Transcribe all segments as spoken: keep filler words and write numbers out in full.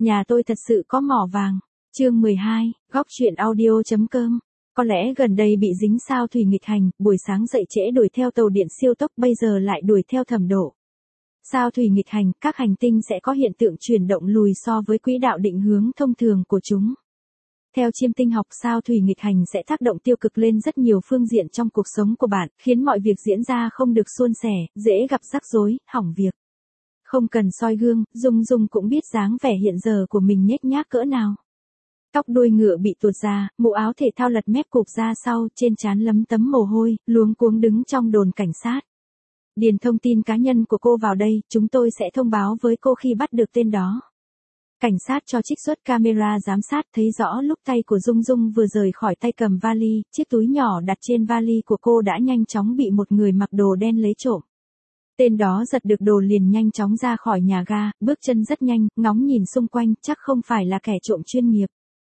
Nhà tôi thật sự có mỏ vàng. Chương mười hai, góc truyện audio chấm com. Có lẽ gần đây bị dính sao thủy nghịch hành, buổi sáng dậy trễ đuổi theo tàu điện siêu tốc, bây giờ lại đuổi theo Thẩm Độ. Sao thủy nghịch hành, các hành tinh sẽ có hiện tượng chuyển động lùi so với quỹ đạo định hướng thông thường của chúng. Theo chiêm tinh học, sao thủy nghịch hành sẽ tác động tiêu cực lên rất nhiều phương diện trong cuộc sống của bạn, khiến mọi việc diễn ra không được suôn sẻ, dễ gặp rắc rối, hỏng việc. Không cần soi gương, Dung Dung cũng biết dáng vẻ hiện giờ của mình nhếch nhác cỡ nào. Tóc đuôi ngựa bị tuột ra, mũ áo thể thao lật mép cụp ra sau, trên trán lấm tấm mồ hôi, luống cuống đứng trong đồn cảnh sát. Điền thông tin cá nhân của cô vào đây, chúng tôi sẽ thông báo với cô khi bắt được tên đó. Cảnh sát cho trích xuất camera giám sát, thấy rõ lúc tay của Dung Dung vừa rời khỏi tay cầm vali, chiếc túi nhỏ đặt trên vali của cô đã nhanh chóng bị một người mặc đồ đen lấy trộm. Tên đó giật được đồ liền nhanh chóng ra khỏi nhà ga, bước chân rất nhanh, ngóng nhìn xung quanh, chắc không phải là kẻ trộm chuyên nghiệp.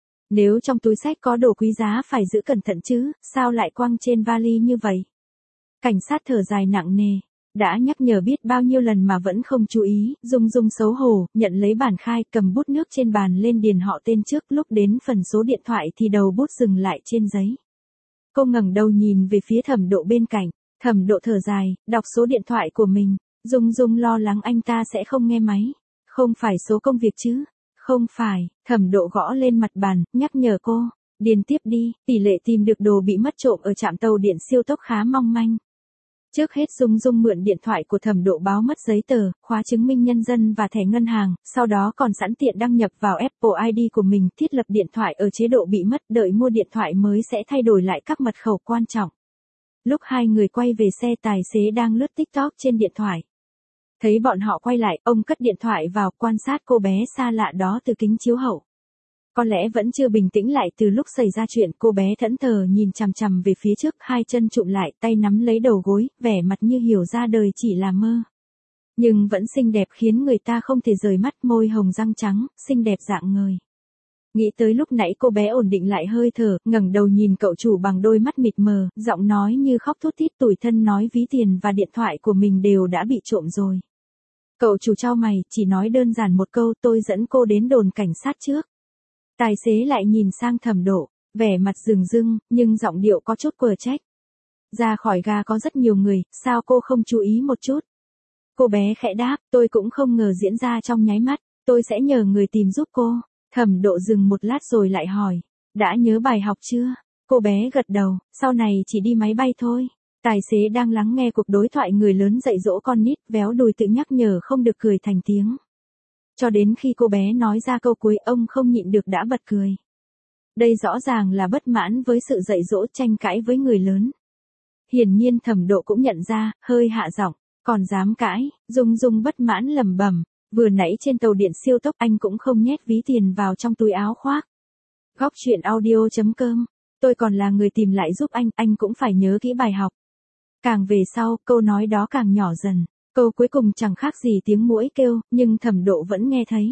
Nếu trong túi xách có đồ quý giá phải giữ cẩn thận chứ, sao lại quăng trên vali như vậy? Cảnh sát thở dài nặng nề. Đã nhắc nhở biết bao nhiêu lần mà vẫn không chú ý, Dung Dung xấu hổ, nhận lấy bản khai, cầm bút nước trên bàn lên điền họ tên trước, lúc đến phần số điện thoại thì đầu bút dừng lại trên giấy. Cô ngẩng đầu nhìn về phía Thẩm Độ bên cạnh, Thẩm Độ thở dài, đọc số điện thoại của mình, Dung Dung lo lắng anh ta sẽ không nghe máy. Không phải số công việc chứ? Không phải, Thẩm Độ gõ lên mặt bàn, nhắc nhở cô, điền tiếp đi, tỷ lệ tìm được đồ bị mất trộm ở trạm tàu điện siêu tốc khá mong manh. Trước hết Dung Dung mượn điện thoại của Thẩm Độ báo mất giấy tờ, khóa chứng minh nhân dân và thẻ ngân hàng, sau đó còn sẵn tiện đăng nhập vào Apple i đê của mình, thiết lập điện thoại ở chế độ bị mất, đợi mua điện thoại mới sẽ thay đổi lại các mật khẩu quan trọng. Lúc hai người quay về xe, tài xế đang lướt TikTok trên điện thoại. Thấy bọn họ quay lại, ông cất điện thoại vào, quan sát cô bé xa lạ đó từ kính chiếu hậu. Có lẽ vẫn chưa bình tĩnh lại từ lúc xảy ra chuyện, cô bé thẫn thờ nhìn chằm chằm về phía trước, hai chân trụm lại, tay nắm lấy đầu gối, vẻ mặt như hiểu ra đời chỉ là mơ. Nhưng vẫn xinh đẹp khiến người ta không thể rời mắt, môi hồng răng trắng, xinh đẹp dạng người. Nghĩ tới lúc nãy cô bé ổn định lại hơi thở, ngẩng đầu nhìn cậu chủ bằng đôi mắt mịt mờ, giọng nói như khóc thút thít, tủi thân nói ví tiền và điện thoại của mình đều đã bị trộm rồi. Cậu chủ chau mày, chỉ nói đơn giản một câu, tôi dẫn cô đến đồn cảnh sát trước. Tài xế lại nhìn sang Thẩm Độ, vẻ mặt rừng rưng, nhưng giọng điệu có chút quở trách. Ra khỏi ga có rất nhiều người, sao cô không chú ý một chút? Cô bé khẽ đáp, tôi cũng không ngờ diễn ra trong nháy mắt, tôi sẽ nhờ người tìm giúp cô. Thẩm Độ dừng một lát rồi lại hỏi, đã nhớ bài học chưa? Cô bé gật đầu, sau này chỉ đi máy bay thôi. Tài xế đang lắng nghe cuộc đối thoại người lớn dạy dỗ con nít, véo đùi tự nhắc nhở không được cười thành tiếng. Cho đến khi cô bé nói ra câu cuối, ông không nhịn được đã bật cười. Đây rõ ràng là bất mãn với sự dạy dỗ, tranh cãi với người lớn. Hiển nhiên Thẩm Độ cũng nhận ra, hơi hạ giọng, còn dám cãi. Dung Dung bất mãn lẩm bẩm, vừa nãy trên tàu điện siêu tốc anh cũng không nhét ví tiền vào trong túi áo khoác. Góc truyện audio chấm com, tôi còn là người tìm lại giúp anh, anh cũng phải nhớ kỹ bài học. Càng về sau, câu nói đó càng nhỏ dần. Câu cuối cùng chẳng khác gì tiếng muỗi kêu, nhưng Thẩm Độ vẫn nghe thấy.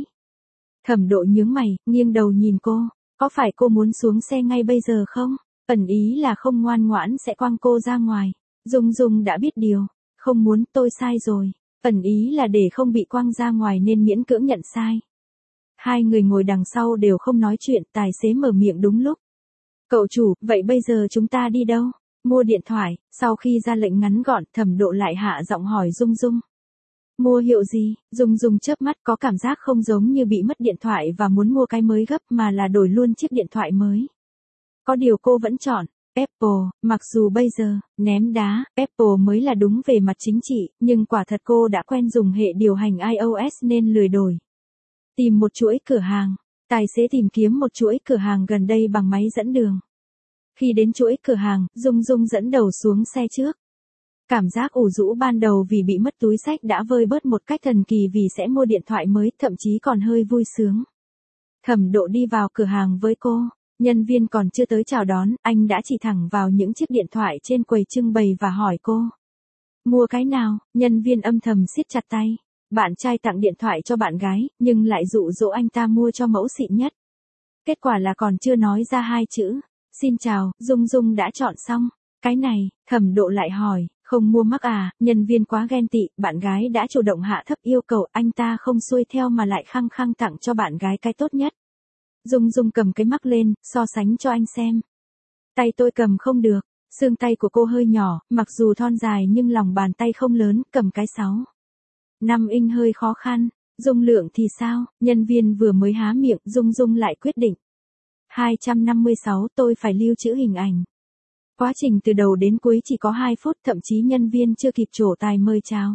Thẩm Độ nhướng mày, nghiêng đầu nhìn cô, có phải cô muốn xuống xe ngay bây giờ không? Ẩn ý là không ngoan ngoãn sẽ quăng cô ra ngoài. Dung Dung đã biết điều, không muốn, tôi sai rồi. Ẩn ý là để không bị quăng ra ngoài nên miễn cưỡng nhận sai. Hai người ngồi đằng sau đều không nói chuyện, tài xế mở miệng đúng lúc. Cậu chủ, vậy bây giờ chúng ta đi đâu? Mua điện thoại. Sau khi ra lệnh ngắn gọn, Thẩm Độ lại hạ giọng hỏi Dung Dung. Mua hiệu gì? Dung Dung chớp mắt, có cảm giác không giống như bị mất điện thoại và muốn mua cái mới gấp, mà là đổi luôn chiếc điện thoại mới. Có điều cô vẫn chọn Apple, mặc dù bây giờ, ném đá, Apple mới là đúng về mặt chính trị, nhưng quả thật cô đã quen dùng hệ điều hành iOS nên lười đổi. Tìm một chuỗi cửa hàng. Tài xế tìm kiếm một chuỗi cửa hàng gần đây bằng máy dẫn đường. Khi đến chuỗi cửa hàng, Dung Dung dẫn đầu xuống xe trước. Cảm giác ủ rũ ban đầu vì bị mất túi xách đã vơi bớt một cách thần kỳ vì sẽ mua điện thoại mới, thậm chí còn hơi vui sướng. Thẩm Độ đi vào cửa hàng với cô. Nhân viên còn chưa tới chào đón, anh đã chỉ thẳng vào những chiếc điện thoại trên quầy trưng bày và hỏi cô. Mua cái nào? Nhân viên âm thầm siết chặt tay. Bạn trai tặng điện thoại cho bạn gái, nhưng lại dụ dỗ anh ta mua cho mẫu xịn nhất. Kết quả là còn chưa nói ra hai chữ. Xin chào, Dung Dung đã chọn xong. Cái này, Thẩm Độ lại hỏi, Không mua mắc à, nhân viên quá ghen tị, bạn gái đã chủ động hạ thấp yêu cầu, anh ta không xuôi theo mà lại khăng khăng tặng cho bạn gái cái tốt nhất. Dung Dung cầm cái mắc lên, so sánh cho anh xem. Tay tôi cầm không được, xương tay của cô hơi nhỏ, mặc dù thon dài nhưng lòng bàn tay không lớn, cầm cái sáu. năm inch hơi khó khăn. Dung Lượng thì sao? Nhân viên vừa mới há miệng, Dung Dung lại quyết định. hai trăm năm mươi sáu tôi phải lưu trữ hình ảnh. Quá trình từ đầu đến cuối chỉ có hai phút, thậm chí nhân viên chưa kịp trổ tài mời chào.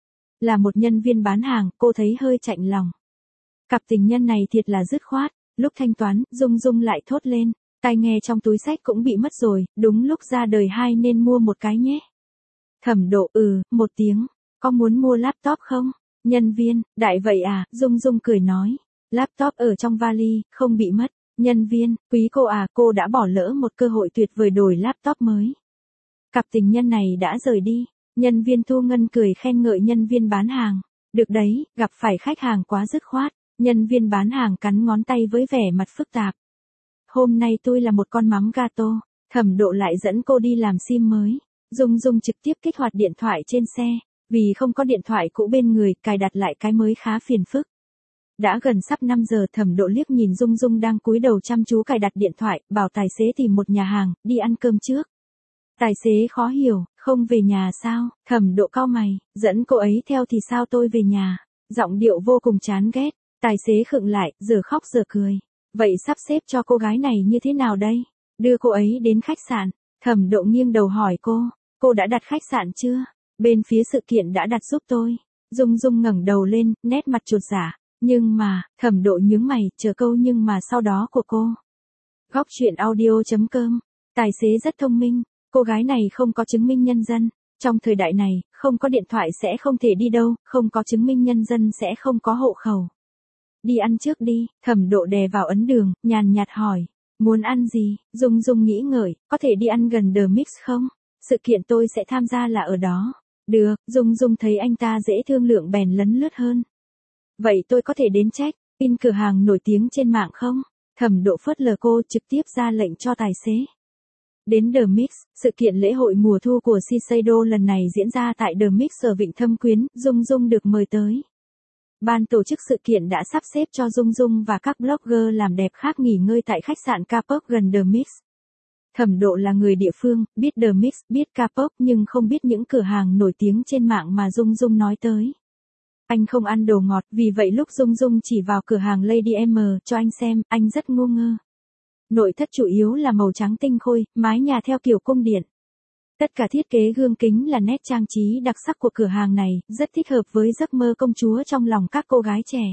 Là một nhân viên bán hàng, cô thấy hơi chạnh lòng. Cặp tình nhân này thiệt là dứt khoát, lúc thanh toán, Dung Dung lại thốt lên, tai nghe trong túi xách cũng bị mất rồi, đúng lúc ra đời hai nên mua một cái nhé. Thẩm Độ, ừ, một tiếng, có muốn mua laptop không? Nhân viên, đại vậy à, Dung Dung cười nói, laptop ở trong vali, không bị mất. Nhân viên, quý cô à, cô đã bỏ lỡ một cơ hội tuyệt vời đổi laptop mới. Cặp tình nhân này đã rời đi, nhân viên thu ngân cười khen ngợi nhân viên bán hàng. Được đấy, gặp phải khách hàng quá dứt khoát, nhân viên bán hàng cắn ngón tay với vẻ mặt phức tạp. Hôm nay tôi là một con mắm gato, Thẩm Độ lại dẫn cô đi làm sim mới. Dung Dung trực tiếp kích hoạt điện thoại trên xe, vì không có điện thoại cũ bên người, cài đặt lại cái mới khá phiền phức. Đã gần sắp năm giờ, Thẩm Độ liếc nhìn Dung Dung đang cúi đầu chăm chú cài đặt điện thoại, bảo tài xế tìm một nhà hàng, đi ăn cơm trước. Tài xế khó hiểu, không về nhà sao? Thẩm Độ cau mày, dẫn cô ấy theo thì sao tôi về nhà? Giọng điệu vô cùng chán ghét, tài xế khựng lại, giờ khóc giờ cười. Vậy sắp xếp cho cô gái này như thế nào đây? Đưa cô ấy đến khách sạn. Thẩm Độ nghiêng đầu hỏi cô, cô đã đặt khách sạn chưa? Bên phía sự kiện đã đặt giúp tôi. Dung Dung ngẩng đầu lên, nét mặt chột dạ. Nhưng mà, Thẩm Độ nhướng mày, chờ câu nhưng mà sau đó của cô. Góc chuyện audio chấm com. Tài xế rất thông minh, cô gái này không có chứng minh nhân dân. Trong thời đại này, không có điện thoại sẽ không thể đi đâu, không có chứng minh nhân dân sẽ không có hộ khẩu. Đi ăn trước đi, Thẩm Độ đè vào ấn đường, nhàn nhạt hỏi. Muốn ăn gì? Dung Dung nghĩ ngợi, có thể đi ăn gần The Mix không? Sự kiện tôi sẽ tham gia là ở đó. Được, Dung Dung thấy anh ta dễ thương lượng bèn lấn lướt hơn. Vậy tôi có thể đến check in cửa hàng nổi tiếng trên mạng không? Thẩm Độ phớt lờ cô, trực tiếp ra lệnh cho tài xế. Đến The Mix, sự kiện lễ hội mùa thu của Shiseido lần này diễn ra tại The Mix ở Vịnh Thâm Quyến, Dung Dung được mời tới. Ban tổ chức sự kiện đã sắp xếp cho Dung Dung và các blogger làm đẹp khác nghỉ ngơi tại khách sạn K-pop gần The Mix. Thẩm Độ là người địa phương, biết The Mix, biết K-pop nhưng không biết những cửa hàng nổi tiếng trên mạng mà Dung Dung nói tới. Anh không ăn đồ ngọt, vì vậy lúc Dung Dung chỉ vào cửa hàng Lady M cho anh xem, anh rất ngu ngơ. Nội thất chủ yếu là màu trắng tinh khôi, mái nhà theo kiểu cung điện. Tất cả thiết kế gương kính là nét trang trí đặc sắc của cửa hàng này, rất thích hợp với giấc mơ công chúa trong lòng các cô gái trẻ.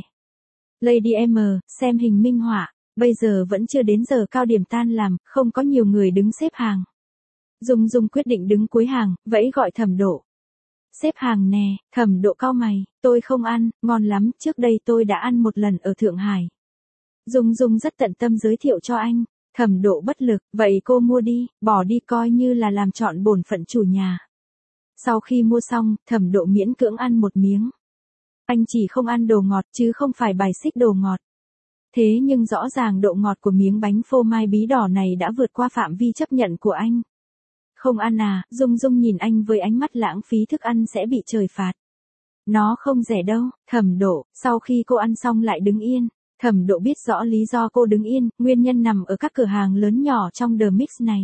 Lady M, xem hình minh họa, bây giờ vẫn chưa đến giờ cao điểm tan làm, không có nhiều người đứng xếp hàng. Dung Dung quyết định đứng cuối hàng, vẫy gọi Thẩm Độ. Xếp hàng nè, Thẩm Độ cau mày, tôi không ăn, ngon lắm, trước đây tôi đã ăn một lần ở Thượng Hải. Dung Dung rất tận tâm giới thiệu cho anh. Thẩm Độ bất lực, vậy cô mua đi, bỏ đi coi như là làm trọn bổn phận chủ nhà. Sau khi mua xong, Thẩm Độ miễn cưỡng ăn một miếng. Anh chỉ không ăn đồ ngọt chứ không phải bài xích đồ ngọt. Thế nhưng rõ ràng độ ngọt của miếng bánh phô mai bí đỏ này đã vượt qua phạm vi chấp nhận của anh. Không ăn à, Dung Dung nhìn anh với ánh mắt lãng phí thức ăn sẽ bị trời phạt. Nó không rẻ đâu, Thẩm Độ, sau khi cô ăn xong lại đứng yên. Thẩm Độ biết rõ lý do cô đứng yên, nguyên nhân nằm ở các cửa hàng lớn nhỏ trong The Mix này.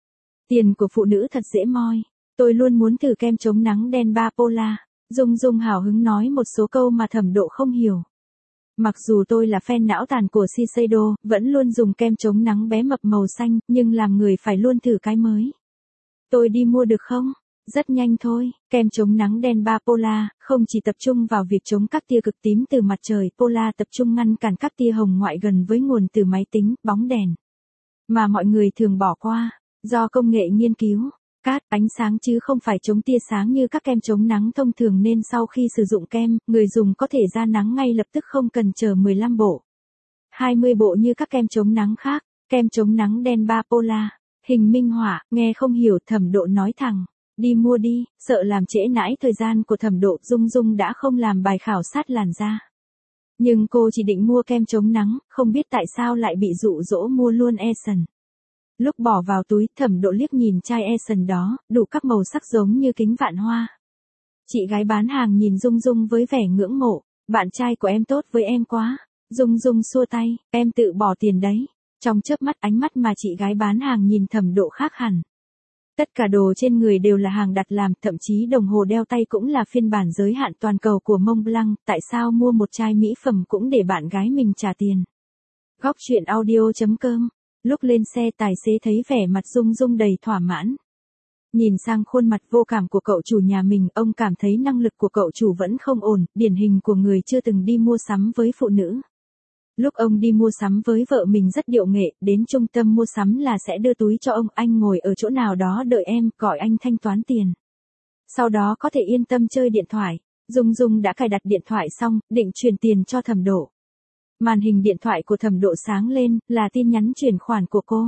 Tiền của phụ nữ thật dễ moi. Tôi luôn muốn thử kem chống nắng đen ba Pola. Dung Dung hào hứng nói một số câu mà Thẩm Độ không hiểu. Mặc dù tôi là fan não tàn của Shiseido, vẫn luôn dùng kem chống nắng bé mập màu xanh, nhưng làm người phải luôn thử cái mới. Tôi đi mua được không? Rất nhanh thôi, kem chống nắng đen ba Pola, không chỉ tập trung vào việc chống các tia cực tím từ mặt trời, Pola tập trung ngăn cản các tia hồng ngoại gần với nguồn từ máy tính, bóng đèn. Mà mọi người thường bỏ qua, do công nghệ nghiên cứu, cát ánh sáng chứ không phải chống tia sáng như các kem chống nắng thông thường nên sau khi sử dụng kem, người dùng có thể ra nắng ngay lập tức không cần chờ mười lăm bộ. hai mươi bộ như các kem chống nắng khác, kem chống nắng đen ba Pola. Hình minh họa, nghe không hiểu, Thẩm Độ nói thẳng. Đi mua đi, sợ làm trễ nãi thời gian của Thẩm Độ. Dung Dung đã không làm bài khảo sát làn da. Nhưng cô chỉ định mua kem chống nắng, không biết tại sao lại bị dụ dỗ mua luôn Essence. Lúc bỏ vào túi, Thẩm Độ liếc nhìn chai Eson đó, đủ các màu sắc giống như kính vạn hoa. Chị gái bán hàng nhìn Dung Dung với vẻ ngưỡng mộ, bạn trai của em tốt với em quá. Dung Dung xua tay, em tự bỏ tiền đấy. Trong chớp mắt ánh mắt mà chị gái bán hàng nhìn Thẩm Độ khác hẳn. Tất cả đồ trên người đều là hàng đặt làm, thậm chí đồng hồ đeo tay cũng là phiên bản giới hạn toàn cầu của Montblanc, tại sao mua một chai mỹ phẩm cũng để bạn gái mình trả tiền. Góc truyện audio chấm com. Lúc lên xe tài xế thấy vẻ mặt Dung Dung đầy thỏa mãn. Nhìn sang khuôn mặt vô cảm của cậu chủ nhà mình, ông cảm thấy năng lực của cậu chủ vẫn không ổn, điển hình của người chưa từng đi mua sắm với phụ nữ. Lúc ông đi mua sắm với vợ mình rất điệu nghệ, đến trung tâm mua sắm là sẽ đưa túi cho ông, anh ngồi ở chỗ nào đó đợi em, gọi anh thanh toán tiền. Sau đó có thể yên tâm chơi điện thoại. Dung Dung đã cài đặt điện thoại xong, định chuyển tiền cho Thẩm Độ. Màn hình điện thoại của Thẩm Độ sáng lên, là tin nhắn chuyển khoản của cô.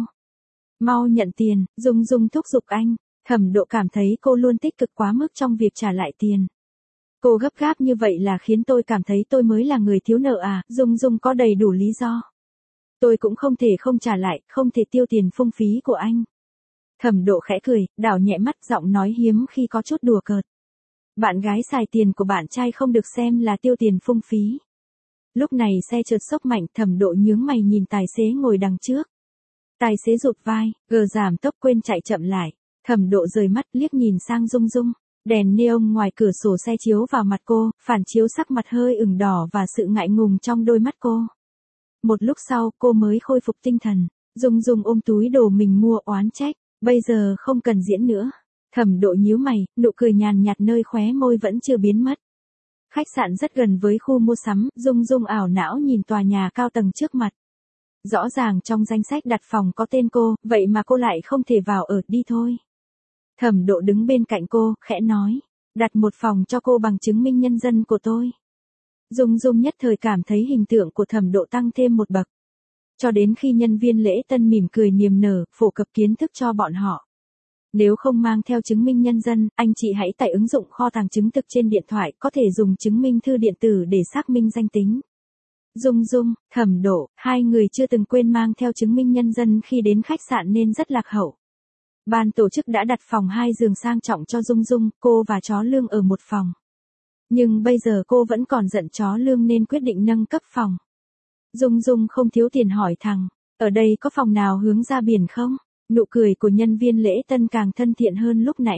Mau nhận tiền, Dung Dung thúc giục anh. Thẩm Độ cảm thấy cô luôn tích cực quá mức trong việc trả lại tiền. Cô gấp gáp như vậy là khiến tôi cảm thấy tôi mới là người thiếu nợ à, Dung Dung có đầy đủ lý do. Tôi cũng không thể không trả lại, không thể tiêu tiền phung phí của anh. Thẩm Độ khẽ cười, đảo nhẹ mắt, giọng nói hiếm khi có chút đùa cợt. Bạn gái xài tiền của bạn trai không được xem là tiêu tiền phung phí. Lúc này xe chợt sốc mạnh, Thẩm Độ nhướng mày nhìn tài xế ngồi đằng trước. Tài xế rụt vai, gờ giảm tốc quên chạy chậm lại. Thẩm Độ rời mắt liếc nhìn sang Dung Dung. Đèn neon ngoài cửa sổ xe chiếu vào mặt cô, phản chiếu sắc mặt hơi ửng đỏ và sự ngại ngùng trong đôi mắt cô. Một lúc sau, cô mới khôi phục tinh thần. Dung Dung ôm túi đồ mình mua oán trách, bây giờ không cần diễn nữa. Thẩm Độ nhíu mày, nụ cười nhàn nhạt nơi khóe môi vẫn chưa biến mất. Khách sạn rất gần với khu mua sắm, Dung Dung ảo não nhìn tòa nhà cao tầng trước mặt. Rõ ràng trong danh sách đặt phòng có tên cô, vậy mà cô lại không thể vào ở, đi thôi. Thẩm Độ đứng bên cạnh cô, khẽ nói, đặt một phòng cho cô bằng chứng minh nhân dân của tôi. Dung Dung nhất thời cảm thấy hình tượng của Thẩm Độ tăng thêm một bậc. Cho đến khi nhân viên lễ tân mỉm cười niềm nở, phổ cập kiến thức cho bọn họ. Nếu không mang theo chứng minh nhân dân, anh chị hãy tải ứng dụng kho tàng chứng thực trên điện thoại, có thể dùng chứng minh thư điện tử để xác minh danh tính. Dung Dung, Thẩm Độ, hai người chưa từng quên mang theo chứng minh nhân dân khi đến khách sạn nên rất lạc hậu. Ban tổ chức đã đặt phòng hai giường sang trọng cho Dung Dung, cô và chó Lương ở một phòng. Nhưng bây giờ cô vẫn còn giận chó Lương nên quyết định nâng cấp phòng. Dung Dung không thiếu tiền hỏi thằng, ở đây có phòng nào hướng ra biển không? Nụ cười của nhân viên lễ tân càng thân thiện hơn lúc nãy.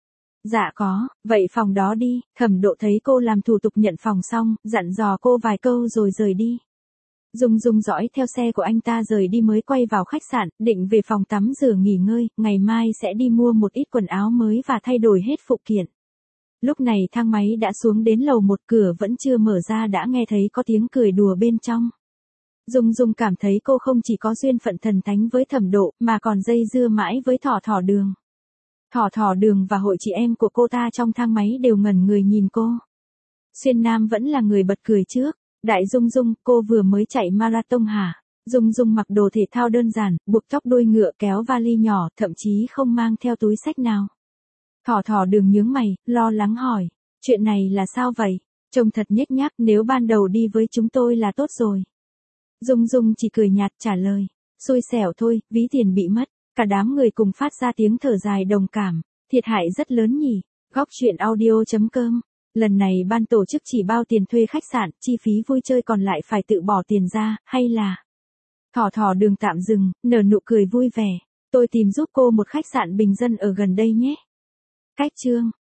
Dạ có, vậy phòng đó đi. Thẩm Độ thấy cô làm thủ tục nhận phòng xong, dặn dò cô vài câu rồi rời đi. Dung Dung dõi theo xe của anh ta rời đi mới quay vào khách sạn, định về phòng tắm rửa nghỉ ngơi, ngày mai sẽ đi mua một ít quần áo mới và thay đổi hết phụ kiện. Lúc này thang máy đã xuống đến lầu một, cửa vẫn chưa mở ra đã nghe thấy có tiếng cười đùa bên trong. Dung Dung cảm thấy cô không chỉ có duyên phận thần thánh với Thẩm Độ, mà còn dây dưa mãi với Thỏ Thỏ Đường. Thỏ Thỏ Đường và hội chị em của cô ta trong thang máy đều ngẩn người nhìn cô. Xuyên Nam vẫn là người bật cười trước. Đại Dung Dung, cô vừa mới chạy marathon hả? Dung Dung mặc đồ thể thao đơn giản, buộc tóc đuôi ngựa, kéo vali nhỏ, thậm chí không mang theo túi xách nào. Thỏ Thỏ Đường nhướng mày, lo lắng hỏi, chuyện này là sao vậy? Trông thật nhếch nhác, nếu ban đầu đi với chúng tôi là tốt rồi. Dung Dung chỉ cười nhạt trả lời, xui xẻo thôi, ví tiền bị mất. Cả đám người cùng phát ra tiếng thở dài đồng cảm, thiệt hại rất lớn nhỉ. Góc truyện audio chấm com. Lần này ban tổ chức chỉ bao tiền thuê khách sạn, chi phí vui chơi còn lại phải tự bỏ tiền ra, hay là... Thỏ Thỏ Đường tạm dừng, nở nụ cười vui vẻ. Tôi tìm giúp cô một khách sạn bình dân ở gần đây nhé. Cách chương.